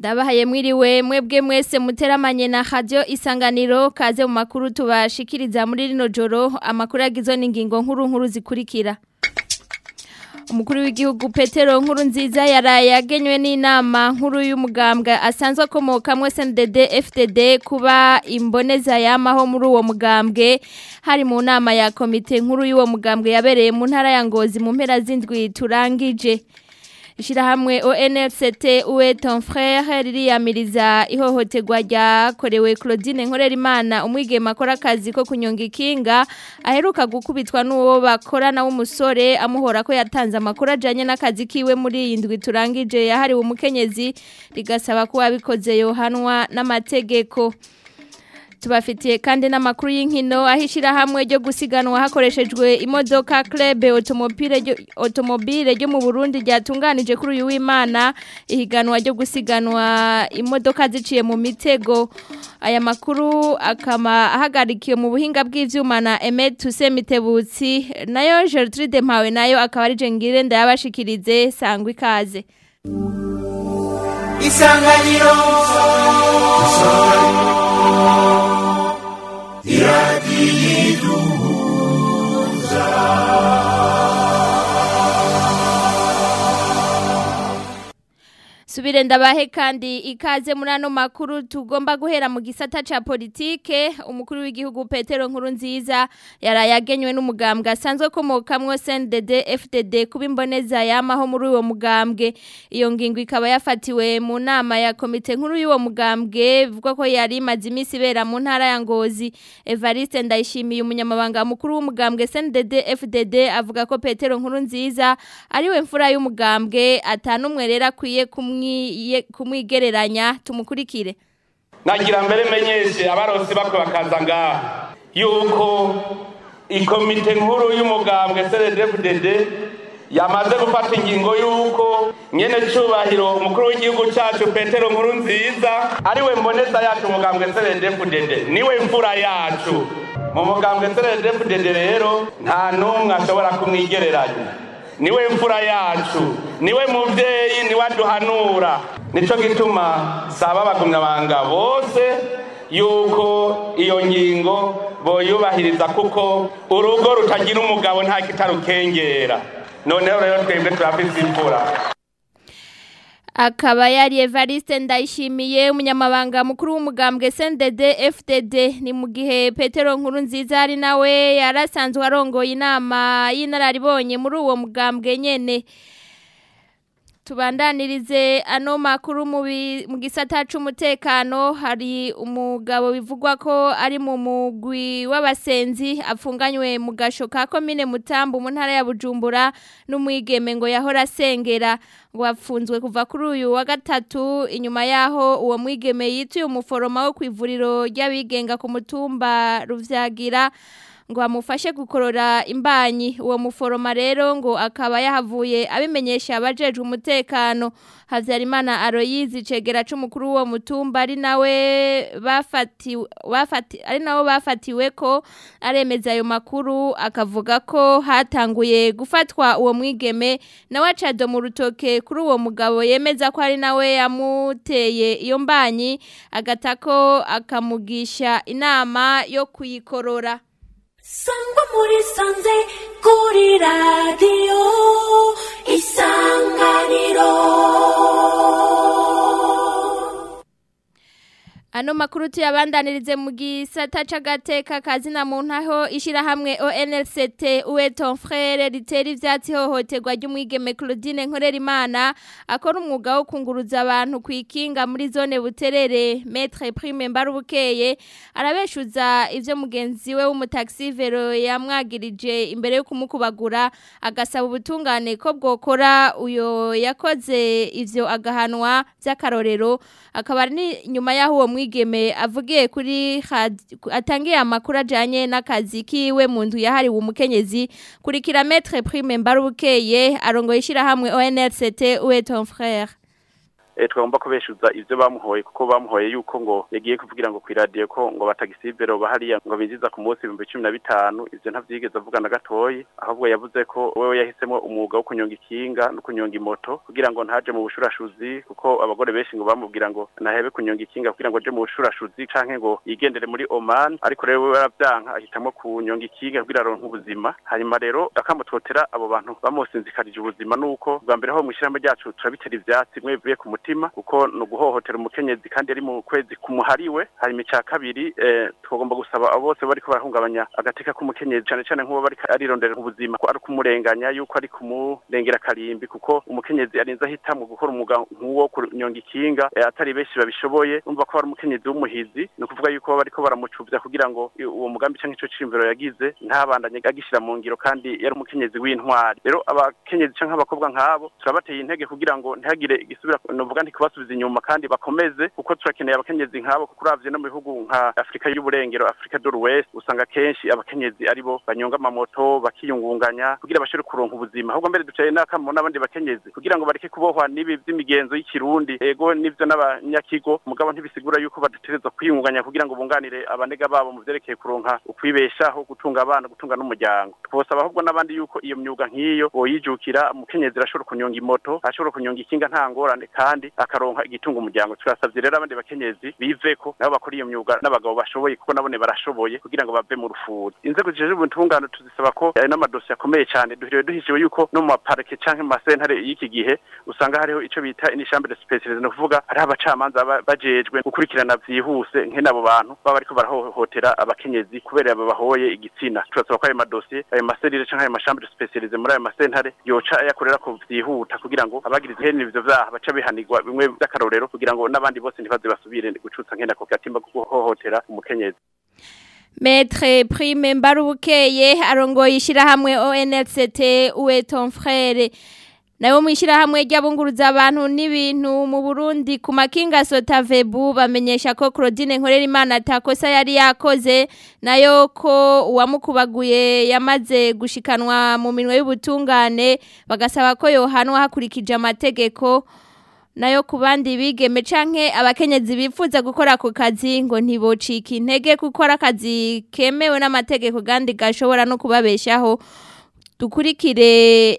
Ndabahaye mwiriwe mwebwe mwese muteramanye na radio Isanganiro kaze mu makuru tubashikiriza muri rino joro amakuru agizwe n'ingingo nkuru zikurikira. Umukuru w'igihugu Petero Nkurunziza yaraye yagenywe n'inama nkuru y'umugambwe asanzwe akomokamwe SNDD FDD kuba imboneza yamaho muri uwo mugambwe hari mu nama ya komite nkuru y'uwo mugambwe yabereye mu ntara ya Ngozi mu mpera z'indwi turangije. Ishirahamwe ONLCT uwe ton frère ririyamiriza ihohoterwa ryakorewe Claudine Nkorerimana umwigeme akora akazi ko kunyonga ikinga aheruka gukubitwa n'uwo bakorana w'umusore amuhora ko yatanze amakuru ajanye n'akazi kiwe muri iyi ndwi turangije yahariwe umukenyezi rigasaba ko abikoze yohanwa n'amategeko. Tubafitiye kandi n'amakuru y'inkino ahishira hamwe ryo gusiganwa hakoreshejwe imodoka Club Automobile ryo mu Burundi ryatunganije kuri uyu w'Imana ihiganwa ryo gusiganwa imodoka ziciye mu mitego. Aya makuru akama ahagarikiye mu buhinga bw'ivyuma na Emed Tusemitebutsi nayo Gertrude Mpawe nayo akaba ari jengire ndayabashikirize sangwa ikaze. Isanganiro Subire ndabahe kandi ikaze muri ano makuru tugomba guhera mu gisata ca politike. Umukuru w'igihugu Petero Nkurunziza yarayagenywe n'umugambwe asanzwe komokamwe SNDD FDD kuba imboneza yamaho muri uwo mugambwe. Iyo ngingo ikaba yafatiwe mu nama ya komite nkuru y'uwo mugambwe bivuga ko yari imaze imisi ibera mu ntara ya Ngozi. Evariste Ndayishimiye umunyamabanga mukuru w'umugambwe SNDD FDD avuga ko Petero Nkurunziza ariwe mfura y'umugambwe atanumwe rera kwiye kumwigereranya tumukurikire. Nagira mbere menyeshe abaronsi bakwe bakaza ngaha yuko ikomite nkuru y'umugambwe CNDD-FDD yamaze gufata ingingo yuko nyene cubahiro umukuru w'igihugu cacu Petero Nkurunziza ariwe mboneza yacu umugambwe CNDD-FDD niwe mfura yacu mu mugambwe CNDD-FDD rero nta numwe ashobora kumwigereranya. Niwe mfura yacu, niwe muvyeyi, niwe aduhanura. Nico gituma saba abagumyabanga bose yuko iyo ngingo boyubahiriza kuko urugo rutagira umugabo nta kitarukengera. Noneho rero twebwe turafise imfura. Akaba yari Evariste Ndayishimiye umunyamabanga mukuru w'umugambwe SNDD FDD ni mu gihe Petero Nkurunziza ari nawe yarasanzwe arongoye inama y'inararibonye muri uwo mugambwe nyene. Tubandanirize ano makuru mu gisata c'umutekano hari umugabo bivugwa ko ari mu mugwi w'abasenzi afunganywe mu gasho ka komine Mutambu mu ntara ya Bujumbura n'umwigeme ngo yahora asengera ngo apfunzwe kuva kuri uyu wa gatatu inyuma yaho uwo mwigeme yituye umuforoma wo kwivuriro ry'abigenga ku mutumba Ruvyagira ngo amufashe gukorora imbanyi. Uwo muforoma rero ngo akaba yahavuye abimenyesha abajeje umutekano. Havyarimana Aloyizi cegera c'umukuru wo mutumba ari nawe bafatiwe ko aremeza ayo makuru akavuga ko hatanguye gufatwa uwo mwigeme nawe acado mu rutoke kuri uwo mugabo yemeza ko ari nawe yamuteye iyo mbanyi agatako akamugisha inama yo kuyikorora. Sangwa muri sanze kuri radio Isanganiro. Ano makuru tuyabandanirize mu gisata c'agateka kazina mu ntaho ishirahamwe ONLCT uwe ton frère ritera ivyatsi hohoterwa ry'umwigeme Claudine Nkorerimana akora umwuga wo kunguruza abantu kwikinga muri zone Buterere. Maître Prime Mbarubukeye arabeshuza ivyo mugenzi we w'umutaxi vero yamwagirije imbere yo kumukubagura agasaba ubutungane ko bwokora uyo yakoze ivyo agahanwa vy'akarorero. Akaba ni nyuma yaho uwo mwigeme avugiye kuri atangiye amakuru ajanye n'akazi kiwe mu ndu yahariwe umukenyezi kuri kilometre Prime Mbarubukeye arongoye ishirahamwe ONLCT uwe ton frère. twagomba kubeshuza ivyo bamuhoye kuko bamuhoye yuko ngo yagiye kuvugira ngo kw'iradio ko ngo batagisibero bahariya ngo binjiza ku munsi 2015 ivyo ntavyigeze avuga na gatoyi ahubwo yavuze ko wewe yahisemo umwuga wo kunyonga ikinga no kunyonga imoto kugira ngo ntaje mu bushurashuzi kuko abagore benshi ngo bamubwira ngo nahebe kunyonga ikinga kugira ngo aje mu bushurashuzi canke ngo yigendere muri Oman ariko rero wewe aravyanka ahitamo kunyonga ikinga kugira aronke ubuzima hanyuma rero akamutotera abo bantu bamusinzikarije ubuzima nuko bwa mbere ho mu ishyirahamwe ryacu turabitera ivyatsi mwe bivuye ku mutima kuko no guhohotera umukenyezi kandi ari mu kwezi kumuhariwe hanyuma icya kabiri tugomba gusaba abo bose bariko barahungabanya agateka k'umukenyezi cyane cyane nk'uwo bariko arirondera ubuzima ko ari kumurenganya yuko ari kumurengera karimbi kuko umukenyezi arinze ahitamwe gukora umwuga nk'uwo kunyonga ikinga atari benshi babishoboye umva ko ari umukenyezi w'umuhizi no kuvuga yuko bariko baramucubya kugira ngo uwo mugambi canke ico cimviro yagize ntabandanye agishira mu ngiro kandi yari umukenyezi w'intwari rero abakenyezi canke abakobwa nk'abo turabateye intege kugira ngo ntihagire igisubira novuga ntikubasubiza inyuma kandi bakomeze kuko turakeneye abakenyezi nk'abo kuko uravye no mu bihugu nka Afrika y'uburengero Afrika do l'Ouest usanga kenshi abakenyezi aribo banyonga amamoto bakiyungunganya kugira bashire kuronka ubuzima ahubwo mbere ducaye n'akamo n'abandi bakenyezi kugira ngo bareke kubohwa n'ibi by'imigenzo y'ikirundi ego nivyo n'abanyakigo mugabo ntibisigura yuko badatereza kwiyungunganya kugira ngo bunganire abanega babo mu vyerekeye kuronka ukwibeshaho gutunga abana gutunga n'umuryango twosaba ahubwo n'abandi yuko iyo myuga nk'iyo boyijukira umukenyezi arashobora kunyonga imoto ashobora kunyonga ikinga nta ngorane kandi akaronka igitunga umuryango turasavye rero abandi bakenyezi biveko nabo bakora iyo myuga n'abagabo bashoboye kuko nabone barashoboye kugira ngo bave mu rufuri inzego zijejwe ubutungane tuzisaba ko ari n'amadosiye akomeye cyane duhiriwe duhishiwe yuko no mu maparike canke mu masentare y'iki gihe usanga hariho ico bita inishambre spécialisée no kuvuga ari abacamanza bajejwe gukurikirana vyihuse nk'enabo bantu baba bariko barahohotera abakenyezi kubera babahoye igitsina turasaba ko ayo madosiye ayo maserire canke ayo mashambre spécialisée muri ayo masentare yoca yakorera ko vyihuta kugira ngo abagiriza ihene ivyo vyaha baca bihanirwa bimwe by'akarorero kugira ngo n'abandi bose ntibaze basubire gucutsa nk'enako gatimba guhohotera umukenyezi Maître Prime Mbarubukeye arongoye ishirahamwe ONLCT Uwe ton frère nayo mwishirahamwe ry'abunguruza abantu n'ibintu mu Burundi ku makinga Sotavebu bamenyesha ko Claudine Nkorerimana atakosa yari yakoze nayo ko uwamukubaguye yamaze gushikanwa mu minwe y'ubutungane bagasaba ko yohanwa hakurikije amategeko nayo kubandi bigeme canke abakenyezi bifuza gukora ako kazi ngo ntibocika intege gukora akazi kemewe n'amategeko kandi gashobora no kubabeshaho dukurikire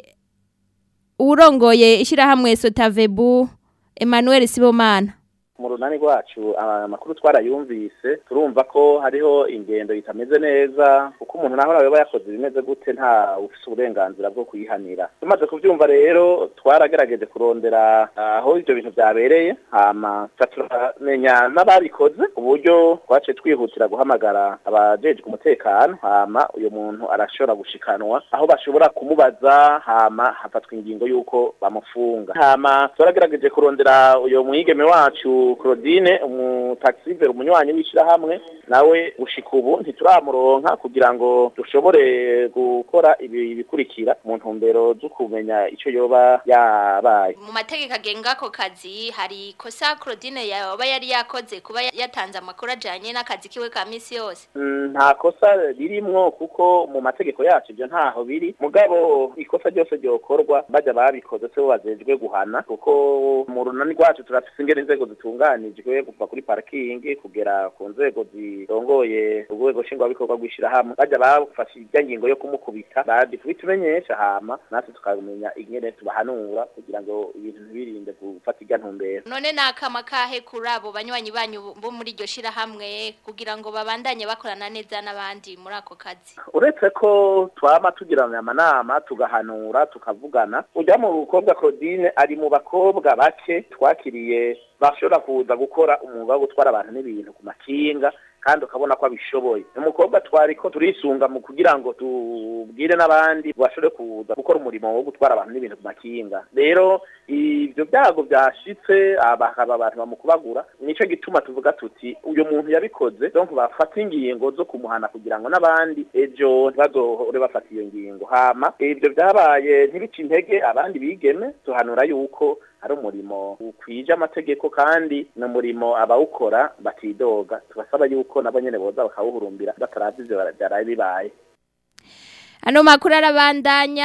urongoye ishirahamwe Sotavebu Emmanuel Sibomana mu runani rwacu amakuru twarayumvise turumva ko hariho ingendo itameze neza kuko umuntu naho yaba yakoze bimeze gute nta ufise uburenganzira bwo kuyihanira tumaze kuvyumva rero twaragerageje kurondera aho ivyo bintu byabereye hama turamenya n'ababikoze uburyo twace twihutira guhamagara abajeje ku mutekano hama uyo muntu arashobora gushikanwa aho bashobora kumubaza hama hafatwa ingingo yuko bamufunga hama twaragerageje kurondera uyo mwigeme wacu Claudine umutaxivere umunywanyi w'ishirahamwe nawe gushika ubu ntituramuronka kugira ngo dushobore gukora ibi bikurikira mu ntumbero zo kumenya ico yoba yabaye mu mategeko agenga ko kazi hari kosa Claudine yoba yari yakoze kuba yatanze amakuru ajanye n'akazi kiwe ka misi yose nta kosa ririmwo kuko mu mategeko yacu ibyo ntaho biri mugabo ikosa ryose ryokorwa baja babikoze se bazejwe guhana kuko mu runani rwacu turafise ingene inzego zitunganijwe kuva kuri parking kugera ku nzego zirongoye urwego nshingwabikorwa rw'ishirahamwe baja bafashe irya ngingo yo kumukubita baditumenyesha hama natwe tukamenya ingene tubahanura kugira ngo ibintu ntibirinde gufata irya ntumbero none nakama kahe kuri abo banywanyi banyu bo muri iryo shirahamwe kugira ngo babandanye bakorana neza n'abandi muri ako kazi uretse ko twama tugirana amanama tugahanura tukavugana ujya mu rukobwa Claudine ari mu bakobwa bake twakiriye bashobora kuza gukora umwuga wo gutwara abantu n'ibintu ku makinga kandi ukabona ko abishoboye umukobwa twariko turisunga mu kugira ngo tubwire n'abandi bashobore kuza gukora umurimo wo gutwara abantu n'ibintu ku makinga rero ivyo byago byashitse abakaba abantu bamukubagura nico gituma tuvuga tuti uyo muntu yabikoze donc bafata ingingo zo kumuhana kugira ngo n'abandi ejo ntibazohore bafata iyo ngingo hama ivyo byabaye ntibice intege abandi bigeme tuhanura yuko ari umurimo ukwije amategeko kandi no murimo abawukora batidoga tubasaba yuko nabo nyene boza bakawuhurumbira bataravye ivyo byaraye bibaye ano makuru arabandanya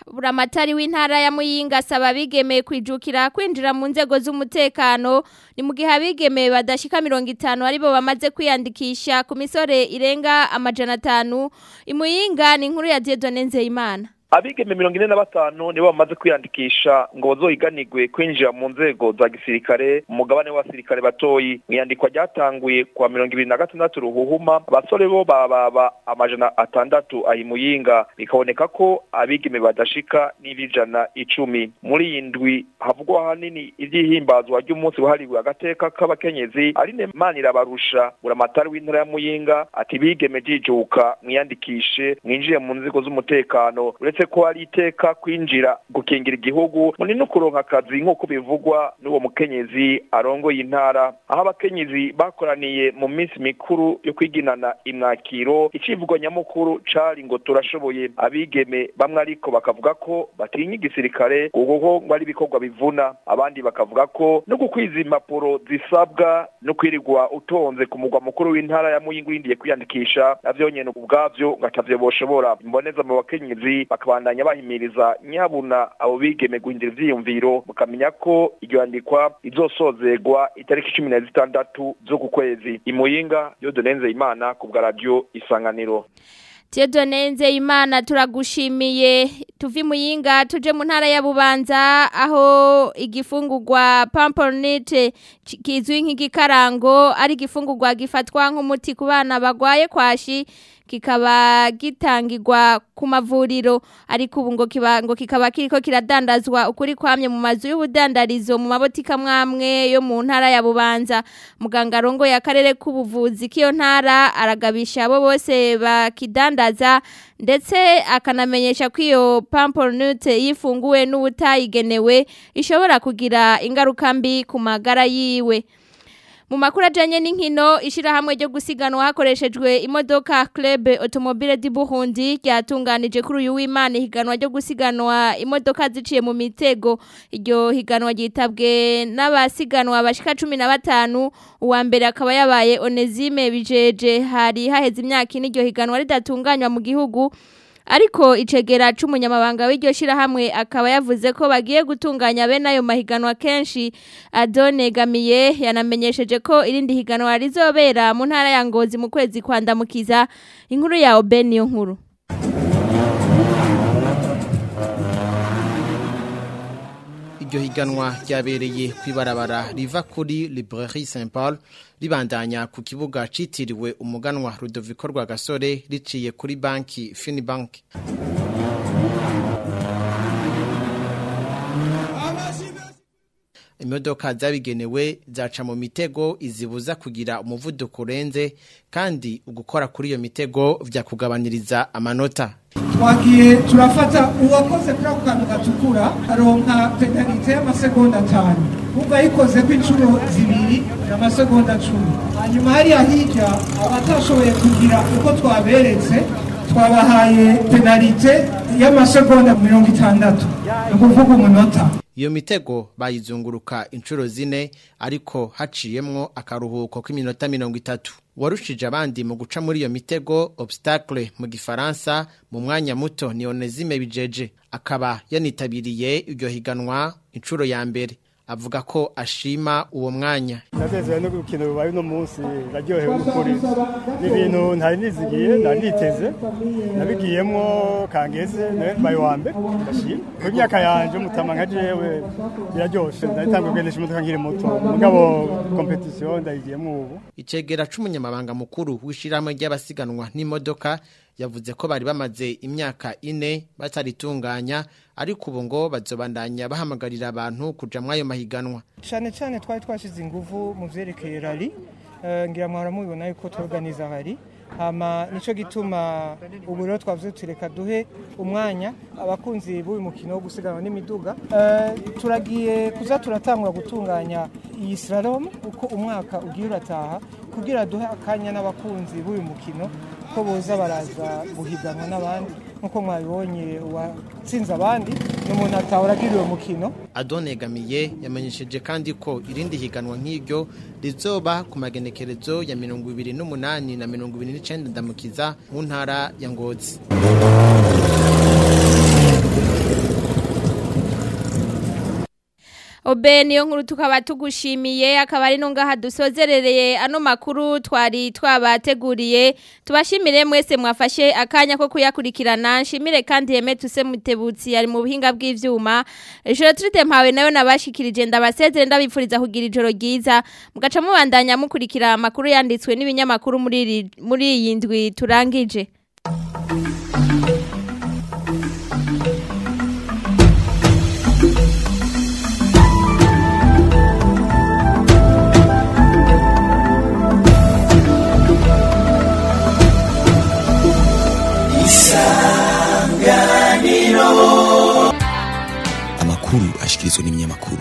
buramatari w'intara ya Muyinga asaba abigeme kwijukira kwinjira mu nzego z'umutekano ni mu gihe abigeme badashika 50 aribo bamaze kwiyandikisha ku misore irenga 500 imuyinga ni inkuru ya Dieudonne Nzeyimana. Abigeme 45 nibo bamaze kwiyandikisha ngo bazohiganirwe kwinjira mu nzego za gisirikare umugabane w'abasirikare batoyi mwiyandikwa ryatanguye kwa 2026 ruhuhuma abasore bo baba 600 ahimuyinga bikaboneka ko abigeme badashika n'ibijana 10 muri indwi havugwa hanini ivyihimbazwa ry'umunsi wahariwe agateka k'abakenyezi Aline Manirabarusha buramatari w'intara ya Muyinga ati bigeme jijuka mwiyandikishe mwinjiye mu nzego z'umutekano ko ari iteka kwinjira gukingira igihugu muri no kuronka akazi nk'uko bivugwa n'uwo mukenyezi arongoye intara aho abakenyezi bakoraniye mu minsi mikuru yo kwiginana imwakiro icivugwa nyamukuru cari ngo turashoboye abigeme bamwe ariko bakavuga ko batinya igisirikare kuko ngo ari bikorwa bivuna abandi bakavuga ko no gukwiza impapuro zisabwa no kwirigwa utonze ku mugwa mukuru w'intara ya Muyinga urindiye kwiyandikisha navyo nyene ubwavyo ngatavye boshobora imboneza mu bakenyezi bandanya bahimiriza nyabuna abo bigeme guhindira ivyiyumviro mukamenya ko iryo yandikwa izosozegwa itariki 16 zo ku kwezi imuyinga Dieudonne Nzeyimana ku bwa radio Isanganiro. Dieudonne Nzeyimana turagushimiye tuvi muyinga tuje mu ntara ya Bubanza aho igifungurwa pamponite kizwi nk'igikarango ari igifungurwa gifatwa nk'umuti ku bana bagwaye kwashi kikaba gitangirwa ku mavuriro ariko ubu ngo kikaba kiriko kiradandazwa ukuri kwamye mu mazu y'ubudandarizo mu mabotika mwamwe yo mu ntara ya Bubanza muganga rongo ya karere k'ubuvuzi kiyo ntara aragabisha abo bose bakidandaza ndetse akanamenyesha ko iyo pamponite yifunguwe n'ubutayigenewe ishobora kugira ingaruka mbi ku magara yiwe. Mu makuru ajanye n'inkino ishirahamwe ryo gusiganwa hakoreshejwe imodoka Club Automobile du Burundi ryatunganije kuri uyu w'Imana higanwa ryo gusiganwa imodoka ziciye mu mitego iryo higanwa ryitabwe n'abasiganwa bashika 15 uwa mbere akaba yabaye Onesime Bijeje hari haheze imyaka n'iryo higanwa ridatunganywa mu gihugu ariko icegera c'umunyamabanga w'iryo shirahamwe akaba yavuze ko bagiye gutunganya bene ayo mahiganwa kenshi Adonegamiye yanamenyesheje ko irindi higanwa rizobera mu ntara ya Ngozi mu kwezi kwandamukiza inkuru ya Obeni yo nkuru. Iryo higanwa ryabereye kwibarabara riva kuri Librairie Saint Paul ribandanya ku kibuga citiriwe umuganwa Rudoviko Rwagasore riciye kuri banki Finibank. Imodoka zabigenewe zaca mu mitego izibuza kugira umuvuduko urenze kandi ugukora kuri iyo mitego vyakugabaniriza amanota. Twagiye turafata uwakoze kuri ako kantu gatukura aronka penalite y'amasegonda 5 umva yikoze ku incuro 2 n'amasegonda 10 hanyuma hari ahijya abatashoboye kugira uko twaberetse twabahaye penalite y'amasegonda 60 no kuvuga umunota. Iyo mitego bayizunguruka incuro 4 ariko haciyemwo akaruhuko k'iminota 30 warushije abandi mu guca muri iyo mitego obstacle mu gifaransa mu mwanya muto ni Onesime Bijeje akaba yanitabiriye iryo higanwa incuro ya mbere avuga ko ashima uwo mwanya. Nateze no gukina rubaye no munsi naryohewe ukuri n'ibintu ntari nizigiye ndaniteze nabigiyemo kangeze nabaye wa mbere ndashima ku myaka yanje mutama nka jewe biraryoshe ndatangiye kugendesha imodoka nkiri muto mugabo competition ndayigiyemo ubu. Icegera c'umunyamabanga mukuru w'ishiramwe ry'abasiganwa n'imodoka yavuze ko bari bamaze imyaka 4 bataritunganya ariko ubu ngo bazobandanya bahamagarira abantu kuja mwayo mahiganwa. Cyane twari twashize ingufu mu vyerekeye rally ngira mwara mubibona yuko tworganiza rally hama nico gituma ubu rero twavuze tureka duhe umwanya abakunzi b'uyu mukino wo gusiganwa n'imiduga turagiye kuza turatangura gutunganya iyi slalom uko umwaka ugiye urataha kugira duhe akanya n'abakunzi b'uyu mukino ko boza baraza guhiganwa n'abandi nkuko mwabibonye watsinze abandi n'umuntu atahoragiriwe mukino. Adonegamiye yamenyesheje kandi ko irindi higanwa nk'iryo rizoba ku magenekerezo ya 28 na 29 ndamukiza mu ntara ya Ngozi. Obe niyo nkuru tukaba tugushimiye akaba ari nongaha dusozerereye ano makuru twari twabateguriye tubashimire mwese mwafashe akanya ko kuyakurikirana nshimire kandi Yeme Tuse Mutebutsi ari mu buhinga bw'ivyuma ijoro turite mpawe nayo nabashikirije ndabasezere ndabipfuriza kugira ijoro ryiza mugaca mubandanya mukurikira amakuru yanditswe n'ibinyamakuru muri iyi ndwi turangije. Amakuru ashikirizwa n'ibinyamakuru.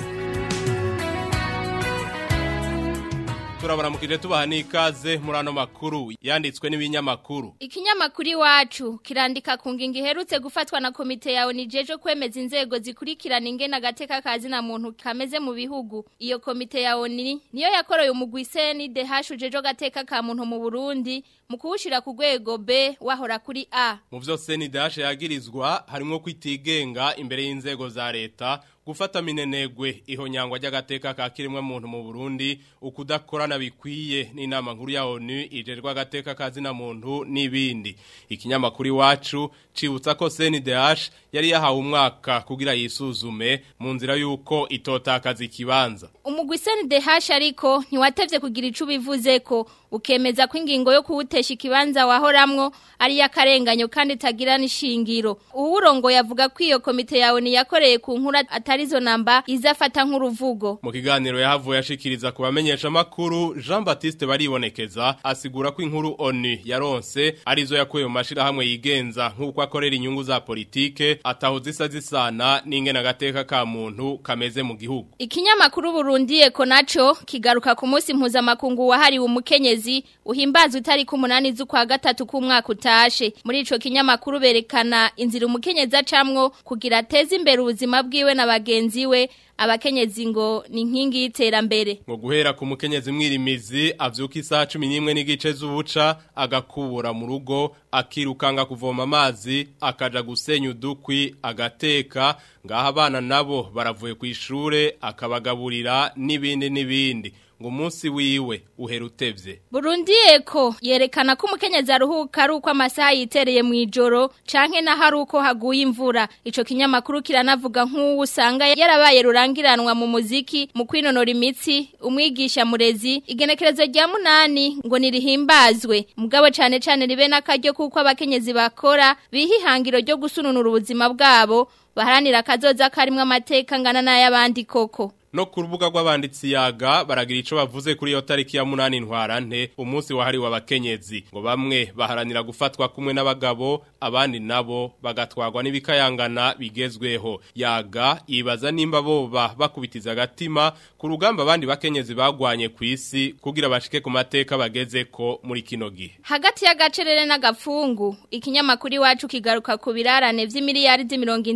Turabaramukije tubaha n'ikaze muri ano makuru yanditswe n'ibinyamakuru. Ikinyamakuru iwacu kirandika ku ngingo iherutse gufatwa na komite ya ONIJejo kwemeza inzego zikurikirana ingena agateka kazi na muntu kameze mu bihugu. Iyo komite ya ONI niyo yakoroye umugwi CNDH ujejo gateka ka muntu mu Burundi mu kuwushira ku rwego B wahora kuri A. Mu vyo CNDH yagirizwa harimo kwitigenga imbere y'inzego za leta gufata minenegwe ihonyangwa ry'agateka ka kirimwe muntu mu Burundi ukudakorana bikwiye n'inama nkuru ya ONU ijerwa agateka kazi na muntu n'ibindi. Ikinyamakuru iwacu cibutsa ko CNDH yari yahawe umwaka kugira yisuzume mu nzira yuko itotakaza ikibanza. Umugwi CNDH ariko ntiwatevye kugira ico bivuze ko ukemeza ko ingingo yo kuwutesha ikibanza wahoramwo ari yakarenganyo kandi tagira nishingiro. Uwurongo yavuga ko iyo komite ya ONU yakoreye ku nkura atarizo namba izafata nk'uruvugo. Mu kiganiro yahavuye yashikiriza kubamenyesha makuru Jean Baptiste baribonekeza asigura ko inkuru ONU yaronse arizo yakuye mu mashira hamwe yigenza nk'uko akorera inyungu za politike ataho zisa zisana n'ingena gateka ka muntu kameze mu gihugu. Ikinyamakuru Burundi Eko naco kigaruka ku munsi mpuzamakungu wahariwe umukenyezi uhimbaza utari ku 8 z'ukwa gatatu k'umwaka utashe. Muri ico kinyamakuru berekana inzira umukenyezi acamwo kugira ateze imbere ubuzima bwiwe na bagenzi we. Abakenyezi ngo ni nkingi y'iterambere. Ngo guhera ku mukenyezi mwirimizi avyuka isaha 11 n'igice z'ubuca agakubura mu rugo akirukanga kuvoma amazi akaja gusenya udukwi agateka ngaha abana nabo baravuye ku ishure akabagaburira n'ibindi ngo munsi wiwe uherutevye. Burundi Eko yerekana ko umukenyezi aruhuka ari uko amasaha yitereye mu ijoro canke na hari uko haguye imvura. Ico kinyamakuru kiranavuga nk'uwo usanga yarabaye rurangiranwa mu muziki mu kwinonora imitsi umwigisha murezi igenekerezo rya 8 ngo nirihimbazwe mugabo cane ribe nakaryo kuko abakenyezi bakora bihihangiro ryo gusununura ubuzima bwabo baharanira kazoza karimwe amateka ngana n'ayabandi koko. No ku rubuga rw'abanditsi yaga baragira ico bavuze kuri iyo tariki ya 8 ntwarante umunsi wahariwe abakenyezi ngo bamwe baharanira gufatwa kumwe n'abagabo abandi nabo bagatwagwa n'ibikayangana bigezweho. Yaga ibaza nimba boba bakubitiza agatima ku rugamba abandi bakenyezi bagwanye ku isi kugira bashike ku mateka bageze ko muri kino gihe. Hagati ya gacerere n'agapfungu ikinyamakuru iwacu kigaruka ku birarane vy'imiliyaridi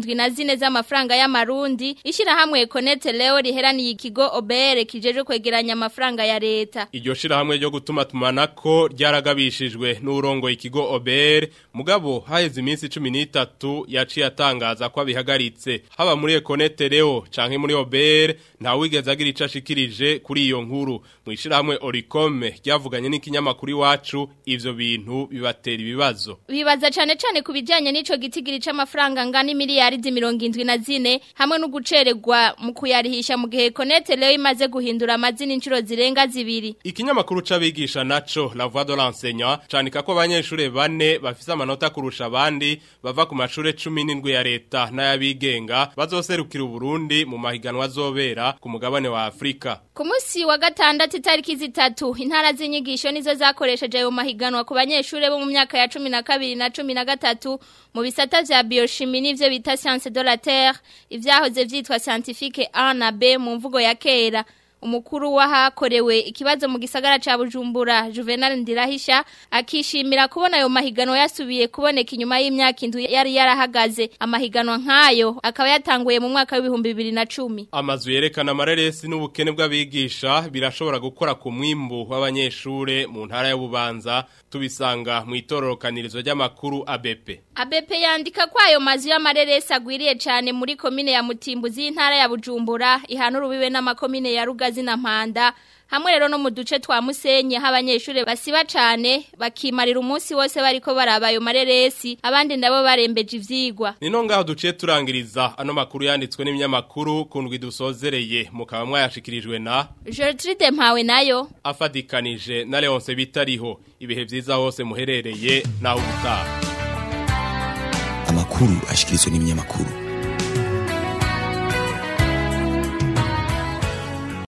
74 z'amafaranga y'amarundi ishira hamwe Connect Leo ni ikigo OBR kijeje kwegeranya amafaranga ya leta. Iryo shira hamwe ryo gutuma tumanako ryaragabishijwe n'urongo ikigo OBR mugabo haheze iminsi 13 yaciye atangaza ko abihagaritse haba muri Econetereo canke muri OBR nta wigeze agira icashikirije kuri iyo nkuru. Mwishira hamwe Oricome ryavuganye n'ikinyamakuru iwacu ivyo bintu bibatera ibibazo. Bibaza cane kubijanye n'ico gitigiri c'amafaranga ngana miliyaridi 74 hamwe no gucererwa mu kuyarihisha mu gihe Connect Leo imaze guhindura amazina incuro zirenga zibiri. Ikinyamakuru c'abigisha naco La Voix de l'enseignant canika ko abanyeshure bane bafise amanota kurusha abandi bava ku mashure 17 ya leta n'ayabigenga bazoserukira Burundi mu mahiganwa azobera ku mugabane wa Afrika. Ku munsi wa gatandatu itariki 3 intara z'inyigisho nizo zakoresheje ayo mahiganwa ku banyeshure bo mu myaka ya 12 na 13 mu bisata vya biochimie n'ivyo bita sciences de la terre ivyahoze vyitwa scientifique A na B mu mvugo ya kera. Umukuru wahakorewe ikibazo mu gisagara ca Bujumbura Juvenal Ndirahisha akishimira kubona ayo mahiganwa yasubiye kuboneka inyuma y'imyaka indwi yari yarahagaze. Amahiganwa nkayo akaba yatanguye mu mwaka wa 2010. Amazu yerekana amareresi n'ubukene bw'abigisha birashobora gukora ku mwimbu w'abanyeshure mu ntara ya Bubanza tubisanga mu itororokanirizo ry'amakuru ABP. ABP yandika ko ayo mazu y'amareresi agwiriye cyane muri komine ya Mutimbuzi y'intara ya Bujumbura ihanura ubibe n'amakomine ya Rugazi na Mpanda hamwe rero no mu duce twa Musenye abanyeshuri basiba cyane bakimarira umunsi wose bariko baraba ayo mareresi abandi ndabo barembeje ivyigwa. Nino ngaho duce turangiriza ano makuru yanditswe n'imyamakuru kundwi dusozereye mukaba mwayashikirijwe na Gertrude Mpawe nayo afadikanije na Leonce Bitariho ibihe vyiza hose muherereye naho gutaha. Amakuru ashikirizwa n'imyamakuru.